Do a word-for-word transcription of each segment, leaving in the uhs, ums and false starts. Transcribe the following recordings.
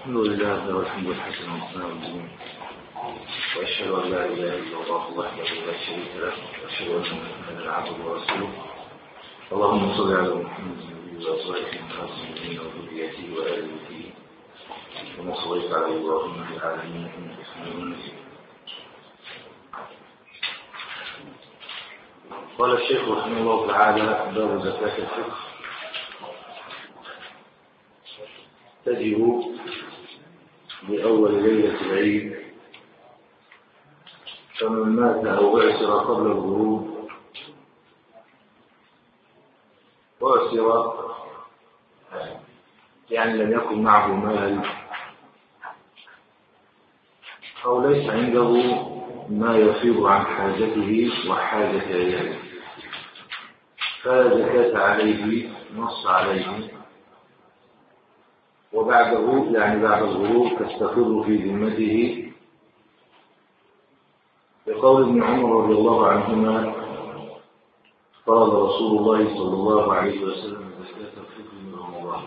الحمد لله له الحمد الحسن والثناء الجميل، وأشهد أن لا إله إلا الله وحده لا شريك له، وأشهد أن محمدا عبده ورسوله. اللهم صل على محمد النبي وأزواجه المؤمنين وذريته وآل بيته كما صليت على إبراهيم في العالمين إنك حميد مجيد. قال الشيخ رحمه الله تعالى: باب زكاة الفطر. تجب بأول ليلة العيد، فمن مات أو أعسر قبل الغروب أعسر يعني لم يكن معه مال أو ليس عنده ما يفيض عن حاجته وحاجة عياله، فلا زكاة عليه، نص عليه، وبعده يعني بعد الغروب تستقر في ذمته، بقول ابن عمر رضي الله عنهما: فرض رسول الله صلى الله عليه وسلم زكاة الفطر من رمضان،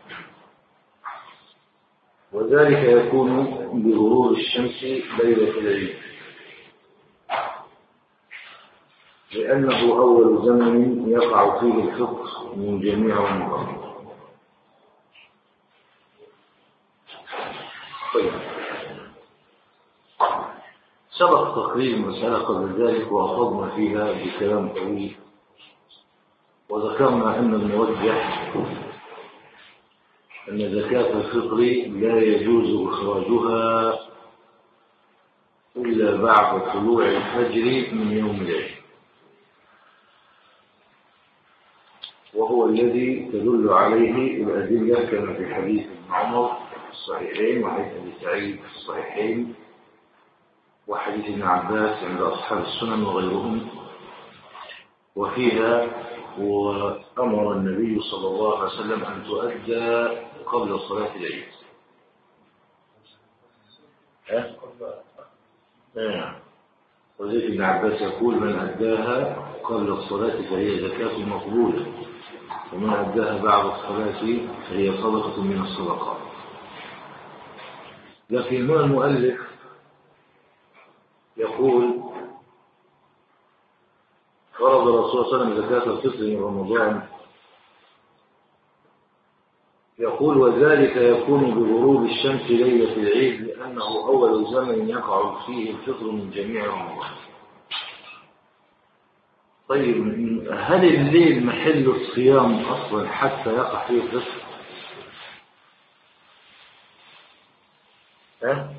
وذلك يكون بغروب الشمس ليلة العيد، لأنه أول زمن يقع فيه الفطر من جميع رمضان. طيب، سبق تقرير المسألة قبل ذلك وأخذنا فيها بكلام طويل، وذكرنا أن المرجح أن زكاة الفطر لا يجوز إخراجها إلا بعد طلوع الفجر من يوم العيد، وهو الذي تدل عليه الأدلة كما في حديث ابن عمر في الصحيحين، وحديث أبي سعيد في الصحيحين، وحديث ابن عباس عند أصحاب السنن وغيرهم، وفيها وأمر النبي صلى الله عليه وسلم أن تؤدى قبل صلاة العيد. ها؟ نعم. وزيد ابن عباس يقول: من أداها قبل الصلاة فهي زكاة مقبولة، ومن أداها بعد الصلاة فهي صدقة من الصدقات. لكن هنا المؤلف يقول: فرض الرسول صلى الله عليه وسلم زكاة الفطر من رمضان، يقول: وذلك يكون بغروب الشمس ليلة العيد، لأنه أول زمن يقع فيه الفطر من جميع رمضان. طيب، هل الليل محل الصيام أصلا حتى يقع فيه الفطر؟ ها؟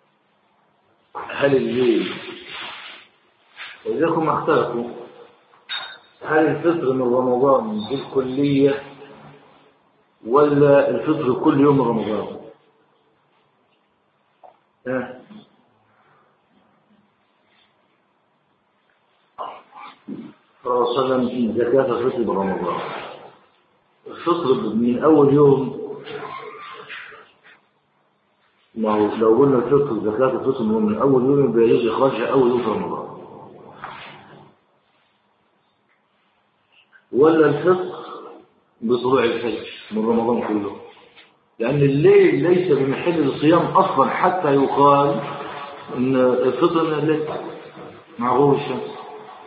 هل الليل وإذاكم اختلفوا هل الفطر من رمضان بالكلية ولا الفطر كل يوم رمضان؟ ها؟ صلى الله عليه وسلم زكاة الفطر برمضان، الفطر من أول يوم. ما هو لو قلنا الفطر زكاة الفطر من أول يوم بيجوز إخراجها أول يوم في رمضان، ولا الفطر بطلوع الفجر من رمضان كله، لأن الليل ليس بمحل الصيام أصلا حتى يقال إن الفطر من الليل مع غروب الشمس.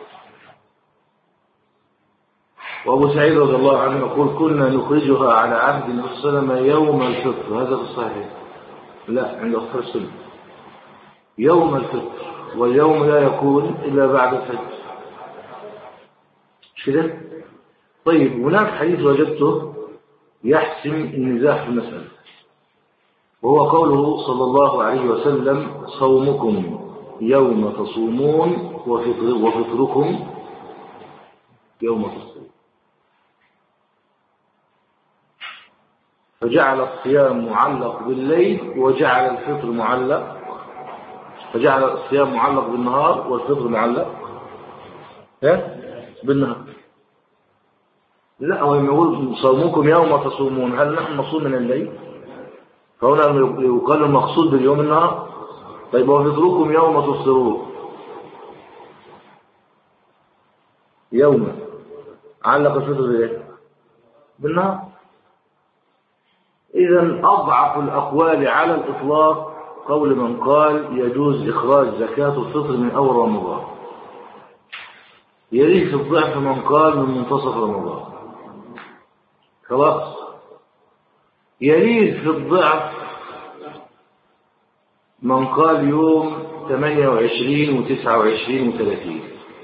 وأبو سعيد رضي الله عنه يقول: كنا نخرجها على عهد النبي صلى الله عليه وسلم يوم الفطر، هذا في الصحيح، لا عند أصحاب السنة يوم الفطر، واليوم لا يكون إلا بعد الفجر، مش كده؟ طيب، هناك حديث وجدته يحسم النزاع في المسألة، وهو قوله صلى الله عليه وسلم: صومكم يوم تصومون وفطر وفطركم يوم تصومون. فجعل الصيام معلق بالليل وجعل الفطر معلق، فجعل الصيام معلق بالنهار والفطر معلق بالنهار. لا، هو يقول صومكم يوم تصومون، هل نحن نصوم من الليل؟ فهنا يقال المقصود باليوم النهار. طيب، وفطركم يوم تفطرون، يوم علق الفطر بايه؟ بالنهار. إذن أضعف الأقوال على الإطلاق قول من قال يجوز إخراج زكاة الفطر من أول رمضان، يليه في الضعف من قال من منتصف رمضان، خلاص. يليه في الضعف من قال يوم ثمانية وعشرين وتسعة وعشرين وثلاثين،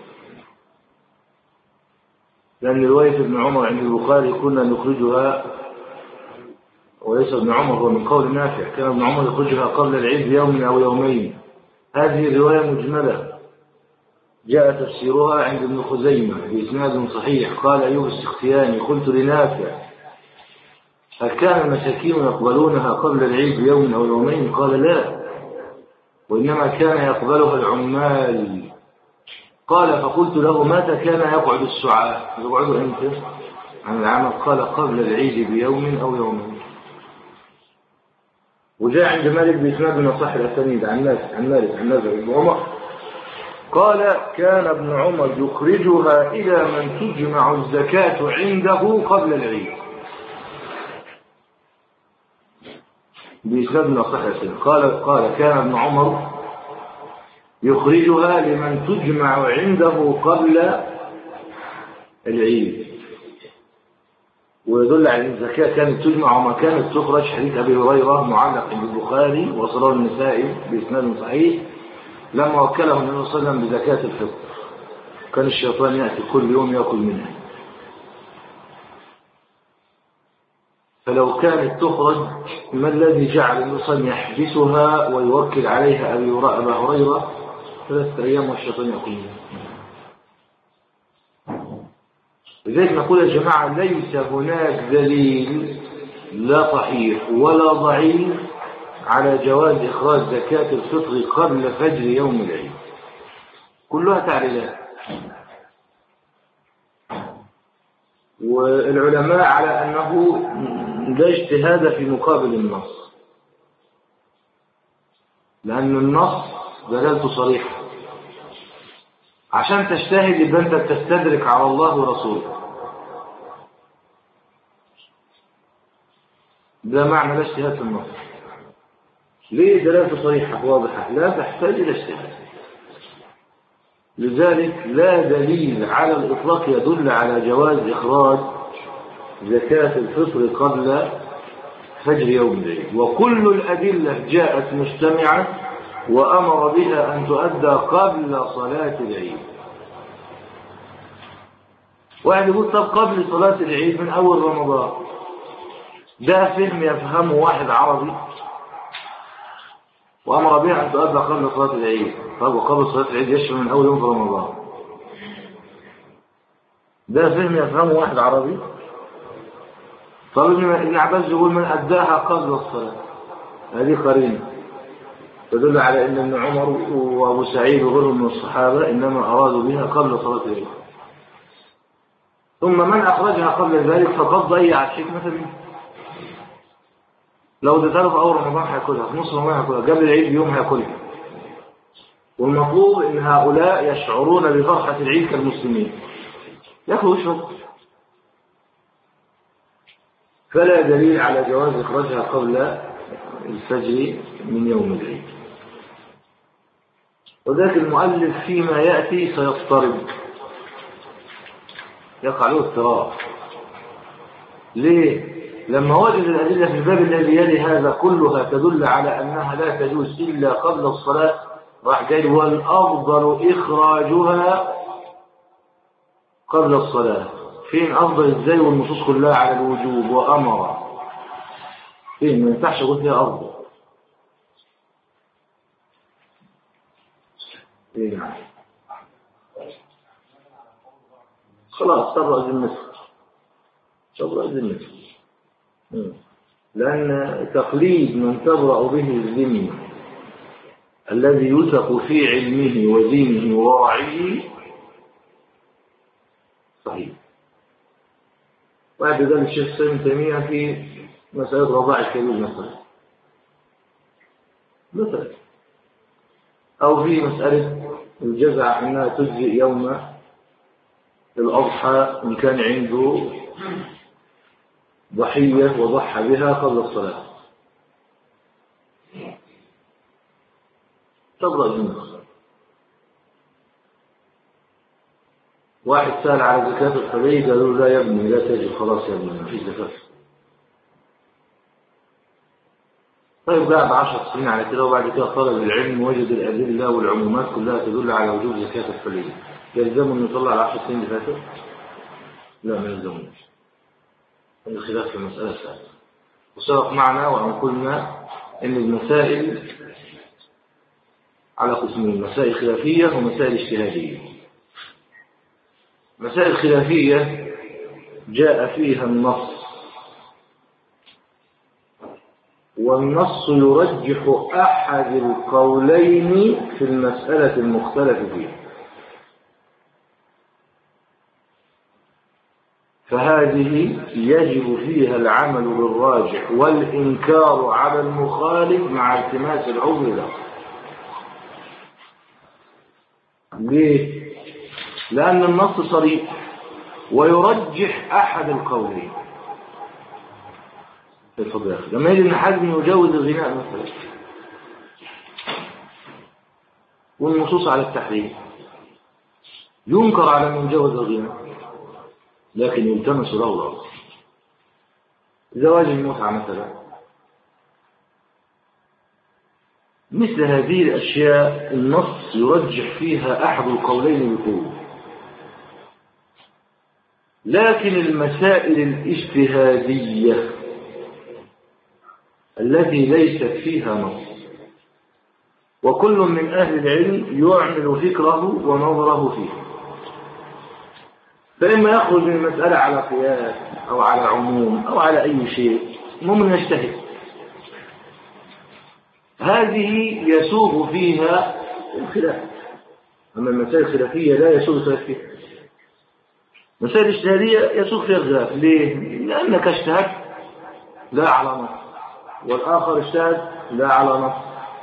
لأن رواية ابن عمر عند البخاري كنا نخرجها، وليس ابن عمر هو من قول نافع، كان ابن عمر يخرجها قبل العيد بيوم أو يومين. هذه الرواية مجملة جاء تفسيرها عند ابن خزيمة بإسناد صحيح. قال أيوب السختياني قلت لنافع هل كان المساكين يقبلونها قبل العيد بيوم أو يومين؟ قال لا، وإنما كان يقبلها العمال. قال فقلت له متى كان يقعد السعاة؟ يقعدوا امتى عن العمل؟ قال قبل العيد بيوم أو يومين. وجاء عند مالك بإسناد من صح الأسانيد عن مالك عن مالك عن نافع بن عمر قال كان ابن عمر يخرجها إلى من تجمع الزكاة عنده قبل العيد، بإسناد من صح الأسانيد. قال قال كان ابن عمر يخرجها لمن تجمع عنده قبل العيد، ويدل على أن الزكاة كانت تجمع وما كانت تخرج. حديث أبي هريرة معلق عند البخاري وصله النسائي بإسناد صحيح لما وكله النبي صلى الله عليه وسلم بزكاة الفطر، كان الشيطان يأتي كل يوم يأكل منها، فلو كانت تخرج ما الذي جعل النبي صلى الله عليه وسلم يحبسها ويوكل عليها أبا هريرة ثلاثة أيام والشيطان يأكل منها؟ لذلك نقول يا جماعة ليس هناك دليل لا صحيح ولا ضعيف على جواز إخراج زكاة الفطر قبل فجر يوم العيد، كلها تعليلات. والعلماء على أنه لا اجتهاد في مقابل النص، لأن النص دلالته صريحة. عشان تجتهد يبقى أنت تستدرك على الله ورسوله، ده معنى لا اجتهاد في النص. ليه؟ دلالته صريحة واضحة لا تحتاج إلى اجتهاد. لذلك لا دليل على الإطلاق يدل على جواز إخراج زكاة الفطر قبل فجر يوم العيد، وكل الأدلة جاءت مجتمعة وأمر بها أن تؤدى قبل صلاة العيد. واحد يقول طب قبل صلاة العيد من أول رمضان، ده فهم يفهمه واحد عربي وأمر بها أن تؤدى قبل صلاة العيد. طب وقبل صلاة العيد يشمل من أول يوم في رمضان، ده فهم يفهمه واحد عربي. طب ابن عباس يقول من أداها قبل الصلاة، هذه قرينة تدل على أن ابن عمر وأبو سعيد وغيرهم من الصحابة إنما أرادوا بها قبل صلاة العيد. ثم من أخرجها قبل ذلك فقد ضيع الحكمة منه. لو اديتها له في أول رمضان هياكلها، في نص رمضان هياكلها، قبل العيد بيوم هياكلها. والمطلوب إن هؤلاء يشعرون بفرحة العيد كالمسلمين، يأكلوا ويشربوا. فلا دليل على جواز إخراجها قبل الفجر من يوم العيد. وذاك المؤلف فيما يأتي سيضطرب، يقع له اضطراب. ليه؟ لما وجد الأدلة في الباب الذي يلي هذا كلها تدل على أنها لا تجوز إلا قبل الصلاة، راح قال والأفضل إخراجها قبل الصلاة. فين أفضل إزاي والنصوص كلها على الوجوب وأمر؟ فين؟ ما ينفعش أقول فيها أفضل. إيه يعني؟ خلاص تبرأ ذمتك، تبرأ ذمتك، لأن تقليد من تبرأ به الذمة الذي يوثق في علمه ودينه وورعه صحيح. وهذا ذلك الشيخ ابن تيمية في مسألة رضاع الكبير مثلا مثلا أو في مسألة الجزع أنها تجزئ يوم الأضحى إن كان عنده ضحية وضحى بها قبل الصلاة تبرأ منه. واحد سأل على زكاة الحلي قالوا لا يا ابني لا تجب خلاص يا ابني ما فيش زكاة. طيب قاعد عشر سنين على كده وبعد كده طلب العلم وجد الأدلة والعمومات كلها تدل على وجوب زكاة الحلي، يلزمه أن يطلع العشر سنين اللي فاتوا؟ لا ما يلزموش. هذا خلاف في المسألة الثانية. وسبق معنا وأن قلنا أن المسائل على قسمين، مسائل خلافية ومسائل اجتهادية. مسائل خلافية جاء فيها النص والنص يرجح أحد القولين في المسألة المختلف فيها، فهذه يجب فيها العمل بالراجح والإنكار على المخالف مع التماس العذر له. ليه؟ لأن النص صريح ويرجح أحد القولين. الفضل يا أخي لما يجب أن حزم يجوز الغناء مثلا والنصوص على التحريم ينكر على من جوز الغناء لكن يلتمس له الأرض. زواج المتعة مثلا مثل هذه الأشياء النص يرجح فيها أحد القولين بقوة، لكن المسائل الاجتهادية التي ليست فيها نص وكل من أهل العلم يعمل فكره ونظره فيه، فإما يخرج من المسألة على قياس أو على عموم أو على أي شيء ممن يجتهد، هذه يسوغ فيها الخلاف. أما المسائل الخلافية لا يسوغ الخلاف فيها. المسائل الاجتهادية يسوغ فيها الخلاف. ليه؟ لأنك اجتهدت لا على نص والآخر اجتهد لا على نص،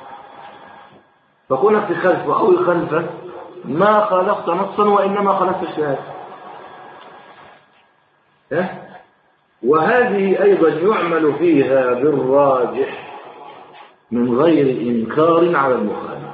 فكونك تخالفه أو يخالفه ما خالفت نصا وإنما خالفت اجتهاد. وهذه أيضا يعمل فيها بالراجح من غير إنكار على المخالف.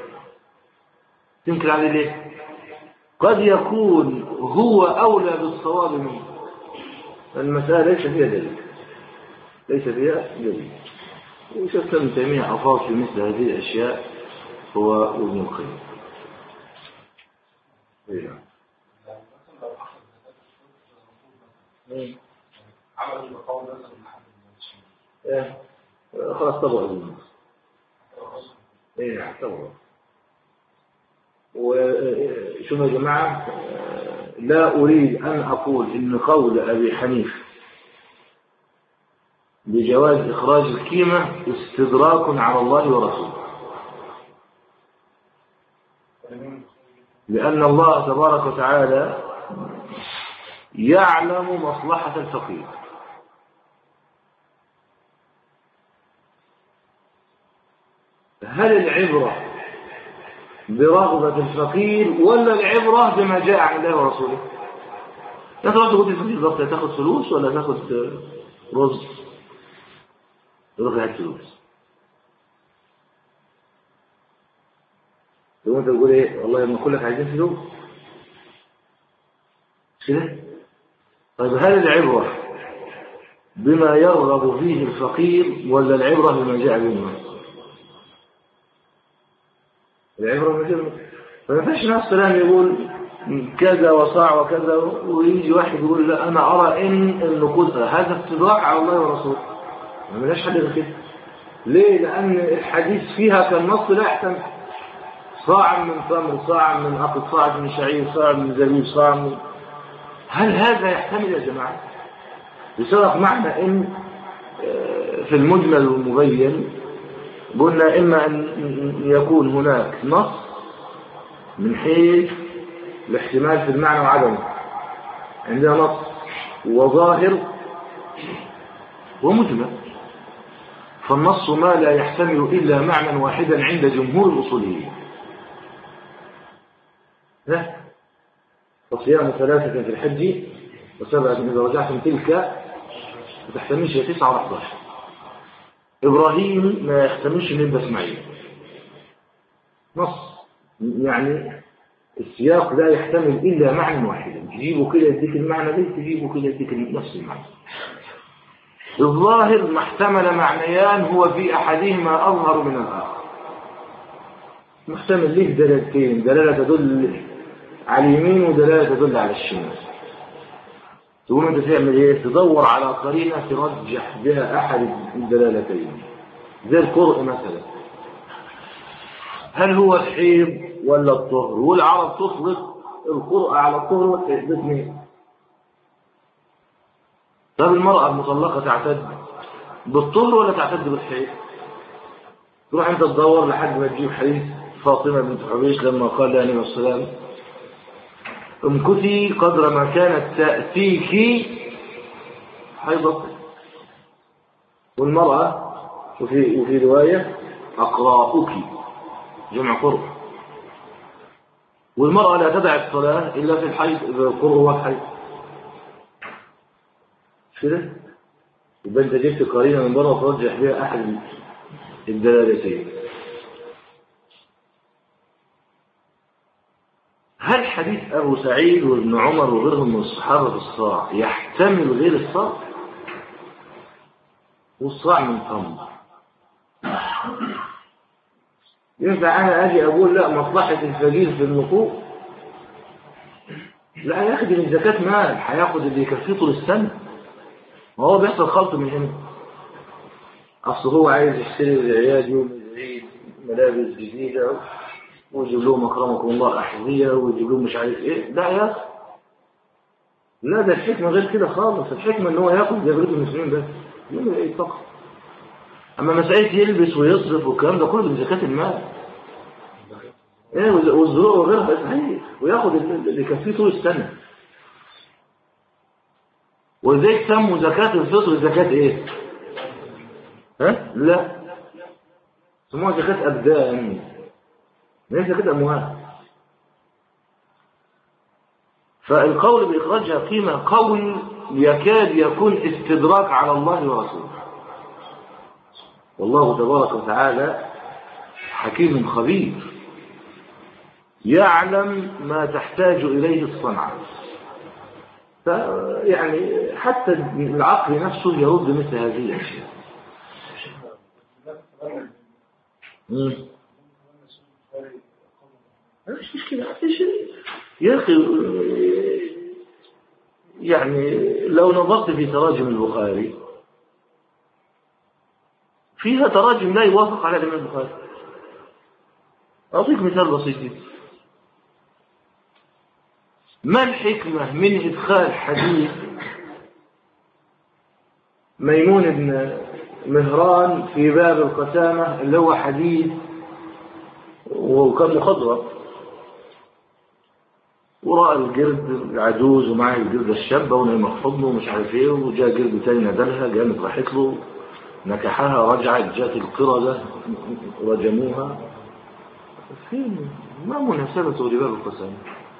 تنكر عليه ليه؟ قد يكون هو أولى بالصواب منه، المسألة ليس فيها دليل ليس فيها دليل. وشفت ابن تيمية أفاض في مثل هذه الأشياء هو ابن القيم. إيه عمل المقاومة ايه خلاص طبعا النص ايه نعم طبعا. وشوفوا يا جماعة لا أريد أن أقول إن قول أبي حنيفة بجواز إخراج القيمة استدراك على الله ورسوله، لأن الله تبارك وتعالى يعلم مصلحة الفقير. هل العبرة برغبة الفقير ولا العبرة بما جاء عن الله ورسوله؟ لا تقول تقول الفقير بالضبط تاخذ فلوس ولا تاخذ رز؟ تاخذ هات فلوس. لو انت تقول ايه والله ما كلك عايزين فلوس كده. طيب هل العبرة بما يرغب فيه الفقير ولا العبرة بما جاء به النص؟ العبرة بما جاء به النص. فما فيش ناس سلام يقول كذا وصاع وكذا ويجي واحد يقول لا أنا أرى إن النقود هذا استدراك على الله ورسوله. ما ملاش حد غير كده. ليه؟ لأن الحديث فيها كالنص لا يحتمل. صاع من تمر، صاع من عقد، صاع من شعير، صاع من زبيب، صاع من، هل هذا يحتمل يا جماعة؟ بسبب معنى إن في المجمل والمبين قلنا إما أن يكون هناك نص من حيث الاحتمال في المعنى وعدمه، عندنا نص وظاهر ومجمل، فالنص ما لا يحتمل إلا معنى واحدا عند جمهور الأصوليين. فصيام ثلاثة في الحج وسبعة إذا رجعتم تلك ما تحتملش يا تسعة ولا حداشر. إبراهيم ما يحتملش ان يبقى إسماعيل نص، يعني السياق لا يحتمل إلا معنى واحدا، تجيبه كده يديك المعنى ده، تجيبه كده يديك نفس المعنى. الظاهر ما احتمل معنيان هو في أحدهما أظهر من الآخر، محتمل ليه دلالتين، دلالة تدل على اليمين ودلالة تدل على الشمال. تقوم انت تعمل ايه؟ تدور على قرينة ترجح بها أحد الدلالتين، زي القرء مثلا، هل هو الحيض ولا الطهر؟ والعرب تطلق القرء على الطهر والحيض الاثنين. طب المرأة المطلقة تعتد بالطهر ولا تعتد بالحيض؟ تروح انت تدور لحد ما تجيب حديث فاطمة بنت حبيش لما قال لها عليه السلام امكثي قدر ما كانت تأتيك حيضة. والمرأة وفي, وفي رواية أقراؤك جمع قرء. والمرأة لا تدع الصلاة إلا في الحيض، إذا القرء هو الحيض. كده يبقى انت جبت قرينة من بره ترجح بها أحد الدلالتين. هل حديث أبو سعيد وابن عمر وغيرهم من الصحابة في الصاع يحتمل غير الصاع؟ والصاع من تمر، ينفع أنا أجي أقول لا مصلحة الفقير في النقود؟ لا، ياخد من زكاة مال، هياخد اللي يكفيه طول السنة. ما هو بيحصل خلط من هنا، أصل هو عايز يشتري العياد يوم العيد ملابس جديدة ويجيب لهم أكرمكم الله أحذية ويجيب لهم مش عارف إيه، لا يا أخي، لا، ده الحكمة غير كده خالص. الحكمة إن هو ياخد زي بقية المسلمين بس يوم العيد فقط. أما مسألة يلبس ويصرف والكلام ده كله من زكاة المال، إيه، والزروع وغيرها صحيح، وياخد اللي يكفيه طول السنة. وإزاي سموا زكاة الفطر زكاة إيه؟ ها؟ لا، سموها زكاة أبدان، ليس زكاة أموال. فالقول بإخراجها قيمة قول يكاد يكون استدراك على الله ورسوله. والله تبارك وتعالى حكيم خبير يعلم ما تحتاج إليه الصنعة، فيعني حتى العقل نفسه يرد مثل هذه الأشياء. مش مشكلة يا أخي، يعني لو نظرت في تراجم البخاري فيها تراجم لا يوافق على الإمام البخاري. أعطيك مثال بسيط جدا. ما الحكمة من إدخال حديث ميمون بن مهران في باب القسامة اللي هو حديث وكان مخضرم ورأى الجرد العجوز ومعه الجرد الشابة ونايمة في حضنه ومش عارف ايه، وجاء جرد تاني ندلها قامت راحت له نكحها، رجعت جات القردة رجموها. فين ما مناسبته لباب القسامة؟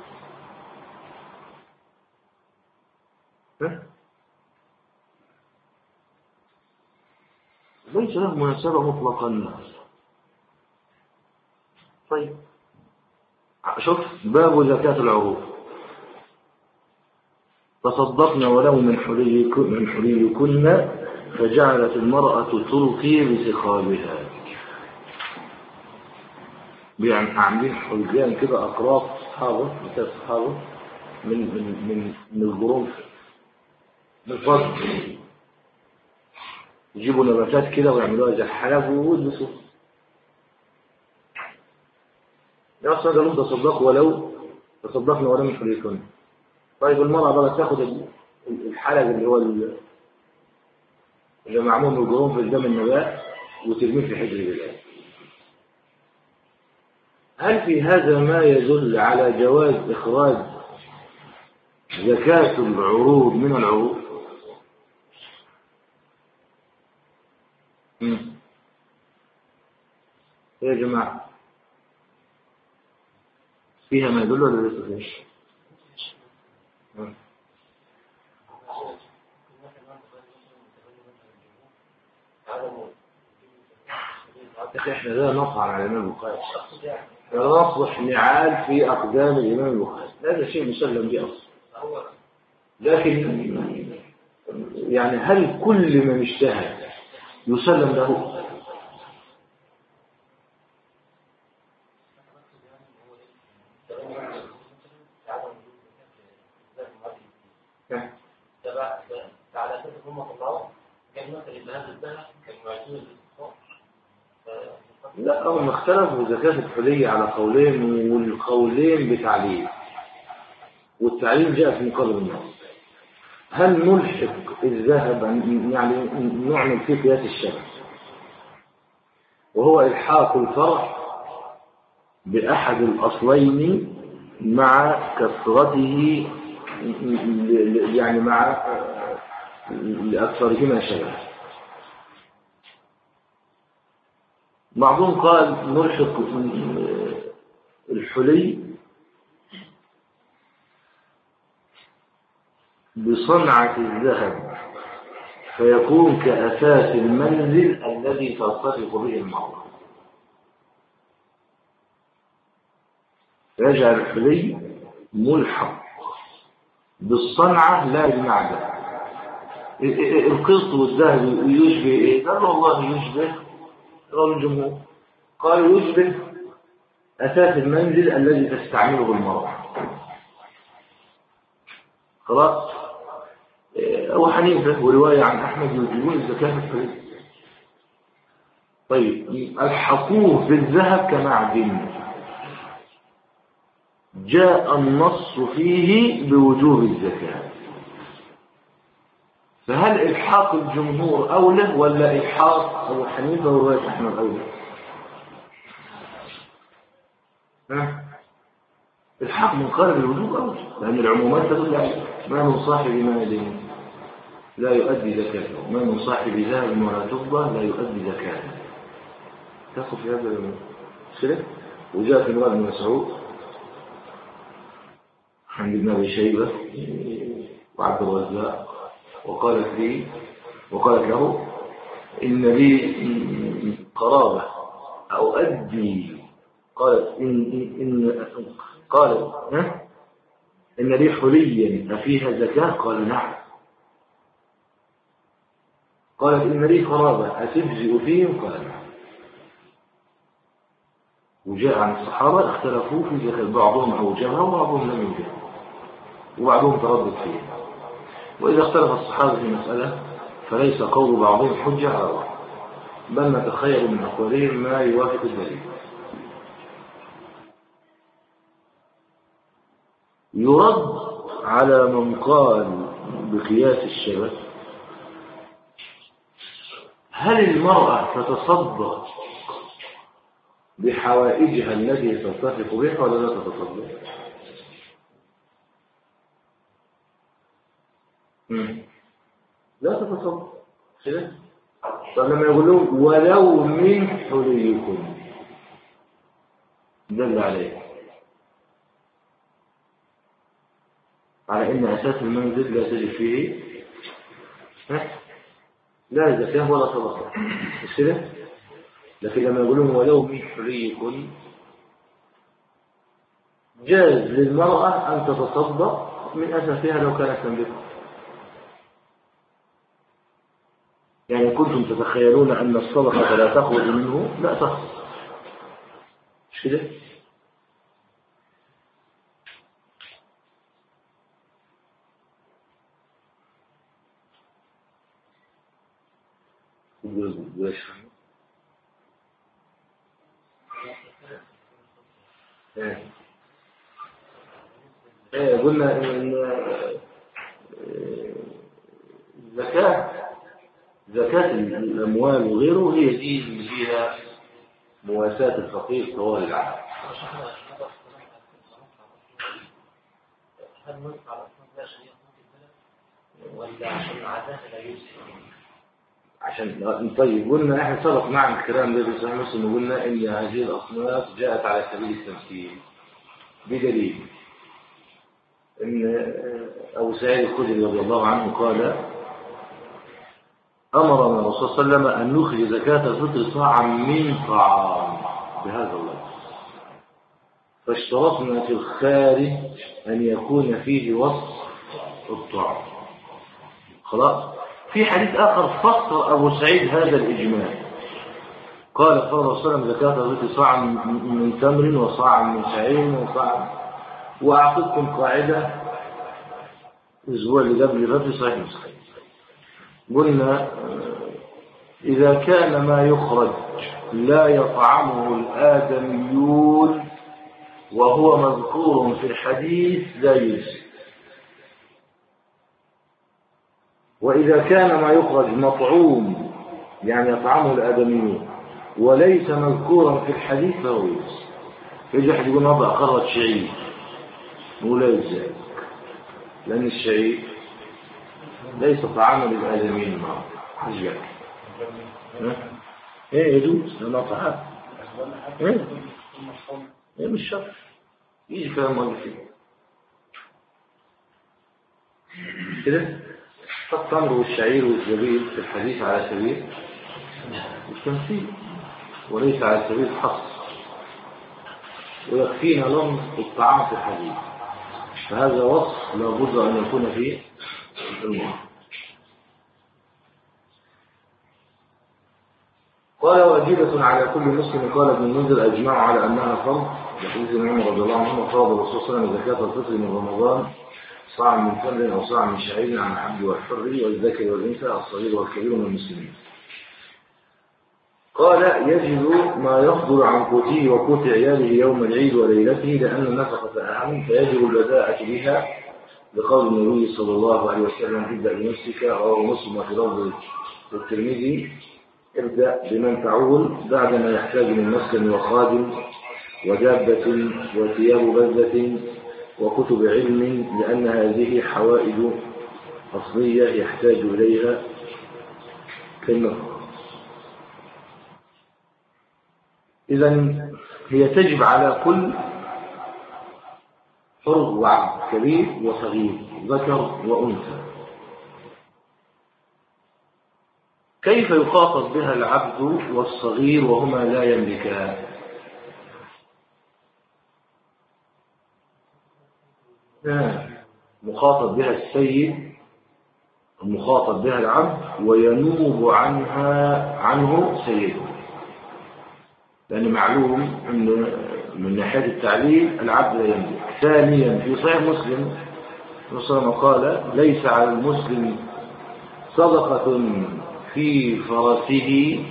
ليس له مناسبة مطلقا. طيب شوف باب زكاة العروض، تصدقنا ولو من حليكن من حليكن فجعلت المرأة تلقي بسخابها، يعني عاملين حلقان كده أقراط صحابة مثال صحابة من من من من الجروف من الفضل، يجيبوا نباتات كده ويعملوها زي الحلب ويلبسوا. يا أصلا قالوا تصدقوا ولو تصدقنا ولو من حليكن. طيب المرأة بقى تاخد الحلب اللي هو اللي معمول من الجروف في قدام النبات وترميه في حجر الله. هل في هذا ما يدل على جواز إخراج زكاة العروض من العروض؟ يا جماعة فيها ما يدل ولا ليس فيها؟ أخي إحنا لا نطعن على الإمام البخاري، لا نصلح نعال في أقدام الإمام البخاري، هذا شيء مسلم به أصلا. لكن يعني هل كل من اجتهد يسلم له؟ لا هم اختلفوا زكاة الحلي على قولين، والقولين بتعليل، والتعليل جاء في مقابل النص. هل نلحق الذهب يعني نعمل فيه قياس الشبه، وهو إلحاق الفرع بأحد الأصلين مع كثرته يعني مع لأكثرهما شبه. بعضهم قال نلحق الحلي بصنعة الذهب فيكون كأساس المنزل الذي ترتفق به المرأة، يجعل الحلي ملحق بالصنعة لا بالمعدن. القسط والذهب يشبه ايه؟ قال والله يشبه، قال الجمهور قال يشبه أساس المنزل الذي تستعمله المرأة. خلاص. أبو حنيفة ورواية عن أحمد يوجبون الزكاة الحلي. طيب الحقوه بالذهب كمعدن، جاء النص فيه بوجوب الزكاة، فهل إلحاق الجمهور أولى ولا إلحاق أبو حنيفة ورواية أحمد أولى؟ ها؟ الحق من قارب الوجوب أولى، لأن العمومات تدل عليه. ما من صاحب مال لا يؤدي زكاته، ما من صاحب ذهب ولا فضة لا يؤدي زكاته. تأخذ في هذا الشرك. وجاء في رواية ابن مسعود عن ابن أبي شيبة وعبد الرزاق وقالت لي وقالت له إن لي قرابة أو أدي، قالت إن إن قالت ها إن لي حليا أفيها زكاة؟ قال نعم. قالت إن لي قرابة أتجزئ فيهم؟ قال نعم. وجاء عن الصحابة اختلفوا في زكاة، بعضهم أوجبها وبعضهم لم يوجبها وبعضهم تردد فيها. وإذا اختلف الصحابة في مسألة فليس قول بعضهم حجة على بعض، بل نتخيل من أقوالهم ما يوافق الدليل. يرد على من قال بقياس الشبه: هل المرأة تتصدق بحوائجها التي تتفق بها ولا لا تتصدق؟ لا تتصدق. كده طب لما يقول لهم ولو من حليكم دل عليه على ان اساس المنزل لا تجد فيه لا زكاه ولا صدقه، مش كده؟ لكن لما يقول لهم ولو من حليكم جاز للمرأة أن تتصدق من أساسها لو كانت تملكه. يعني كنتم تتخيلون أن الصدقة لا تخرج منه، لا تخرج، مش كده؟ ايه ايه قلنا ان الزكاة زكاة الأموال وغيره هي دي اللي فيها مواساة الفقير طوال العام. هل نص على لا شريعة البلد ولا عشان عادها لا يوسف؟ عشان طيب قلنا احنا سبق معنا الكلام ده في صحيح مسلم، وقلنا ان هذه الأصناف جاءت على سبيل التمثيل بدليل ان أبو سعيد الخدري رضي الله عنه قال أمرنا الرسول صلى الله عليه وسلم أن نخرج زكاة الفطر صاعا من طعام بهذا اللفظ، فاشترطنا في الخارج أن يكون فيه وصف الطعام. خلاص. في حديث آخر فسر أبو سعيد هذا الإجمال، قال صلى الله عليه وسلم زكاة الفطر صاعا من تمر وصاعا من شعير وصاعا. وأعطيكم قاعدة أسبوع لقبل الرجل صحيح مسلم، قلنا إذا كان ما يخرج لا يطعمه الآدميون وهو مذكور في الحديث لا يجزي، وإذا كان ما يخرج مطعوم يعني يطعمه الآدميون وليس مذكورا في الحديث فهو يجزي. يجي أحد يقول نضع خرج شعير، ولا يجزي لأن الشعير ليس طعاما للآدميين معه حجة. ايه يجوز لما طعام ايه ايه مش شرط يجي كلام ما فيه كده. فالتمر والشعير والزبيب في الحديث على سبيل التمثيل وليس على سبيل الحصر، ويكفينا لهم الطعام في الحديث، فهذا وصف لابد أن يكون فيه المعنى. قال واجبة على كل مسلم. قال ابن المنذر أجمعوا على أنها فرض، لحديث ابن عمر رضي الله عنه فرض الرسول صلى الله عليه وسلم زكاة الفطر من رمضان صاع من تمر أو صاع من شعير عن العبد والحر والذكر والأنثى الصغير والكبير من المسلمين. قال يجب ما يفضل عن قوته وقوت عياله يوم العيد وليلته لأن النفقة أهم، فيجب البداءة بها لقول النبي صلى الله عليه وسلم ابدأ بنفسك، رواه مسلم وفي لفظ الترمذي ابدأ بمن تعول بعدما يحتاج من مسكن وخادم ودابة وثياب بذة وكتب علم، لأن هذه حوائج أصلية يحتاج إليها كالنفقة. إذن هي تجب على كل حر وعبد كبير وصغير ذكر وأنثى. كيف يخاطب بها العبد والصغير وهما لا يملكان؟ مخاطب بها السيد ومخاطب بها العبد وينوب عنها عنه سيده، لأن معلوم أن من ناحية التعليل العبد لا يملك. ثانيا في صحيح مسلم رسول قال ليس على المسلم صدقة في فرسه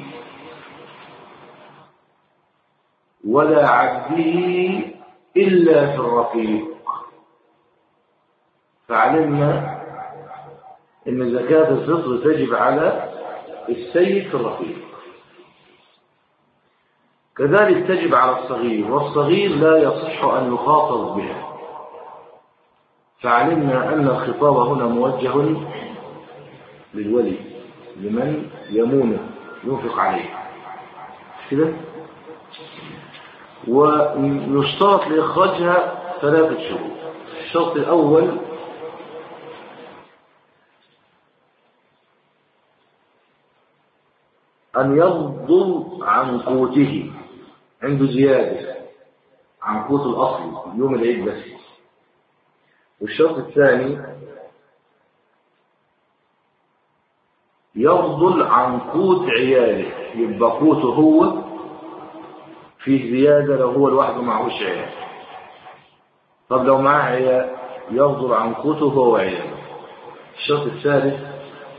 ولا عبده إلا في الرقيق. فعلمنا أن زكاة الفطر تجب على السيد في الرقيق، كذلك تجب على الصغير، والصغير لا يصح أن يخاطب بها. فعلمنا أن الخطاب هنا موجه للولي لمن يمونه ينفق عليه كده. ويشترط لإخراجها ثلاثة شروط. الشرط الأول أن يفضل عن قوته، عنده زيادة عن قوت الأصل يوم العيد بس. والشرط الثاني يفضل عن قوت عياله، يبقى قوته هو فيه زيادة لو هو لوحده معهوش عيال. طب لو معاه عيال يفضل عن قوته هو عياله. الشرط الثالث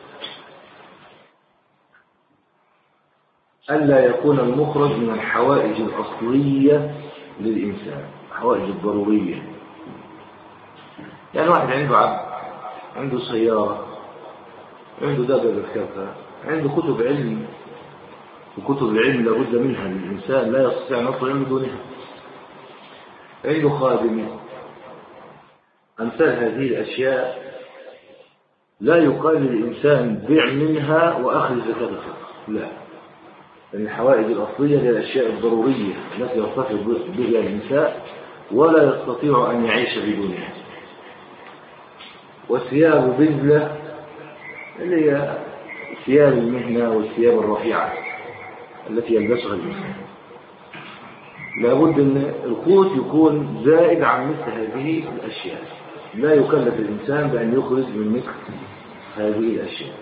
ألا يكون المخرج من الحوائج الأصلية للإنسان، الحوائج الضرورية. يعني واحد عنده عبد، عنده سيارة، عنده دابة بالكفة، عنده كتب علم، وكتب العلم لابد منها للإنسان لا يستطيع أن يطلع من دونها، عنده خادم. أمثال هذه الأشياء لا يقال للإنسان بيع منها وأخذ زكاة الفطر، لا، لأن الحوائج الأصلية هي الأشياء الضرورية التي يرتفع بها الإنسان ولا يستطيع أن يعيش بدونها. وثياب بذلة اللي هي ثياب المهنة والثياب الرفيعة التي يلبسها الإنسان. لابد أن القوت يكون زائد عن مثل هذه الأشياء، لا يكلف الإنسان بأن يخرج من مثل هذه الأشياء.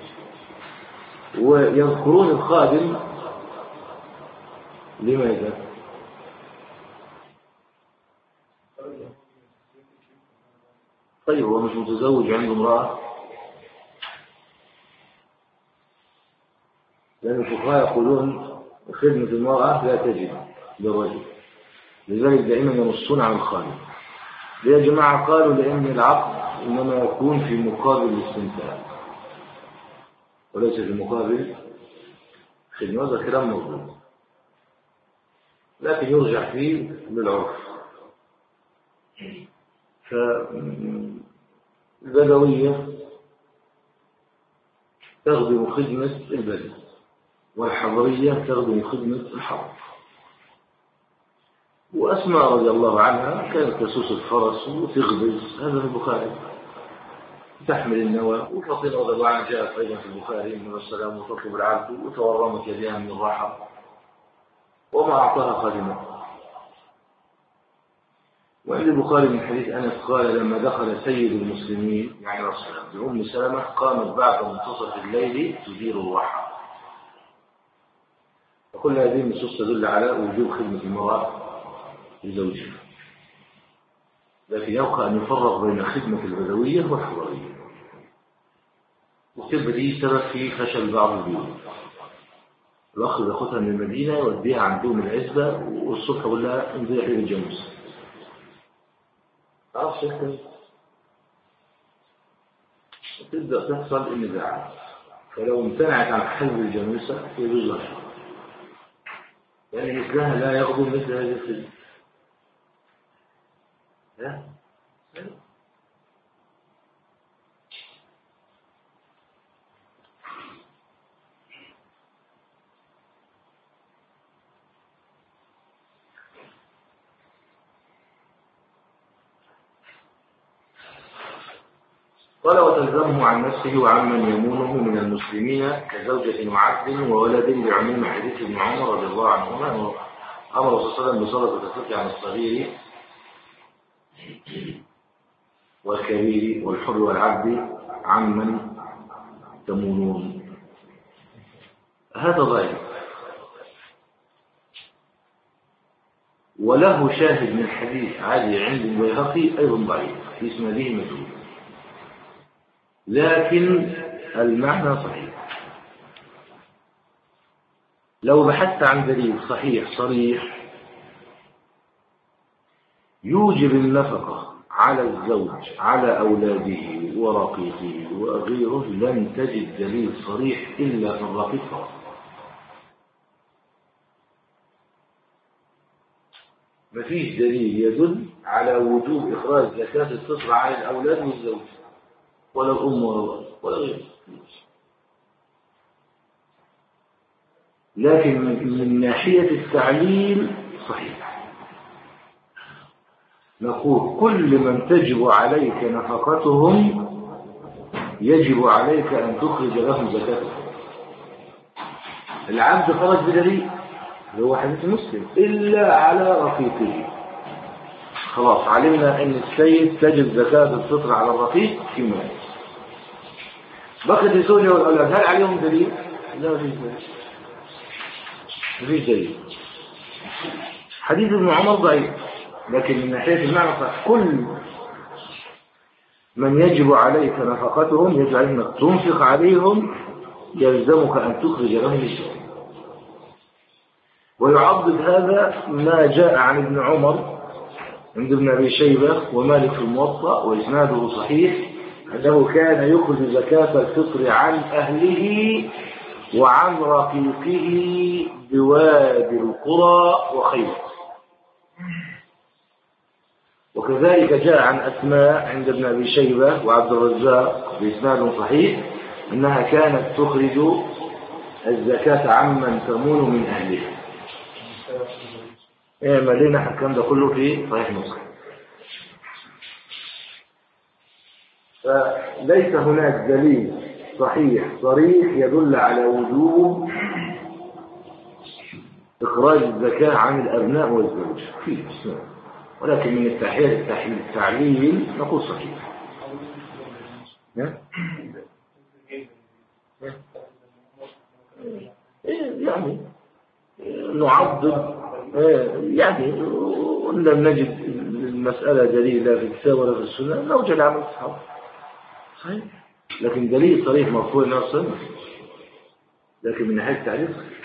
ويذكرون الخادم لماذا؟ طيب هو مش متزوج عنده امرأة؟ لأن الفقهاء يقولون خدمة المرأة لا تجب للرجل، لذلك دائما ينصون عن الخادم. يا جماعة قالوا لأن العقد إنما يكون في مقابل الاستمتاع وليس في مقابل خدمة. هذا كلام مظلوم، لكن يرجع فيه للعرف. فالبدوية تخدم خدمة البدو، والحضرية تخدم خدمة الحضر. وأسماء رضي الله عنها كانت تسوس الفرس وتغبز، هذا في البخاري، تحمل النوى. وفاطمة رضي الله عنها جاءت أيضا في البخاري من السلام وتطلب العبد وتورمت يديها من الراحة وما أعطاها خادمة. وعند البخاري من حديث أنس قال لما دخل سيد المسلمين يعني رسول الله بأم سلمة قامت بعد منتصف الليل تدير الراحة. وكل هذه النصوص تدل على وجوب خدمة المرأة لزوجها، لكن يبقى أن يفرق بين خدمة البدوية والحضرية. وتبقى دي سبب في فشل بعض البيوت. الأخ ياخدها من المدينة يوديها عندهم العزبة والصبح يقول لها انزلي حليب الجاموس. عرفت كيف؟ تبدأ تحصل النزاعات. فلو امتنعت عن حلب الجاموسة يجوز لها، يعني مثلها لا يأخذ مثل هذه الخدمة. ها؟ قال وتلزمه عن نفسه وعمن يمونه من المسلمين كزوجة وعبد وولد بعموم حديث ابن عمر رضي الله عنهما أمر صلى الله عليه وسلم بصدقة الفطر عن الصغير والكبير والحر والعبد عمن تمونون. هذا ضعيف، وله شاهد من حديث علي عند البيهقي أيضا ضعيف في اسناده مجهول، لكن المعنى صحيح. لو بحثت عن دليل صحيح صريح يوجب النفقة على الزوج على أولاده ورقيقه وغيره لن تجد دليل صريح إلا في الرقيق فقط. مفيش دليل يدل على وجوب إخراج زكاة الفطر على الأولاد والزوج ولا الأم ولا ولا غيره. لكن من ناحية التعليل صحيح. نقول كل من تجب عليك نفقتهم يجب عليك أن تخرج لهم زكاة الفطر. العبد خرج بدليل هو حديث مسلم إلا على رقيقه. خلاص علمنا أن السيد تجب زكاة الفطر على الرقيق في مال. بقيت الزوجة والأولاد هل عليهم دليل؟ لا مفيش دليل. مفيش دليل. حديث ابن عمر ضعيف، لكن من ناحية المعنى صح. كل من يجب عليك نفقتهم يجب عليك أن تنفق عليهم يلزمك أن تخرج لهم الزكاة. ويعضد هذا ما جاء عن ابن عمر عند ابن أبي شيبة ومالك في الموطأ وإسناده صحيح أنه كان يخرج زكاة الفطر عن أهله وعن رقيقه بوادي القرى وخيبر. وكذلك جاء عن أسماء عند ابن أبي شيبة وعبد الرزاق بإسناد صحيح أنها كانت تخرج الزكاة عمن تمون من أهله. إيه مالينا حكام ده كله في صحيح مسلم. فليس هناك دليل صحيح صريح يدل على وجوب إخراج الزكاة عن الأبناء والزوج فيه، ولكن من التحليل التعليل نقول صحيح. يعني نعضد يعني وإن لم نجد المسألة دليل في الكتاب ولا في السنة نوجد عمل الصحابة صحيح، لكن دليل صريح مرفوع نصا، لكن من ناحية التعليل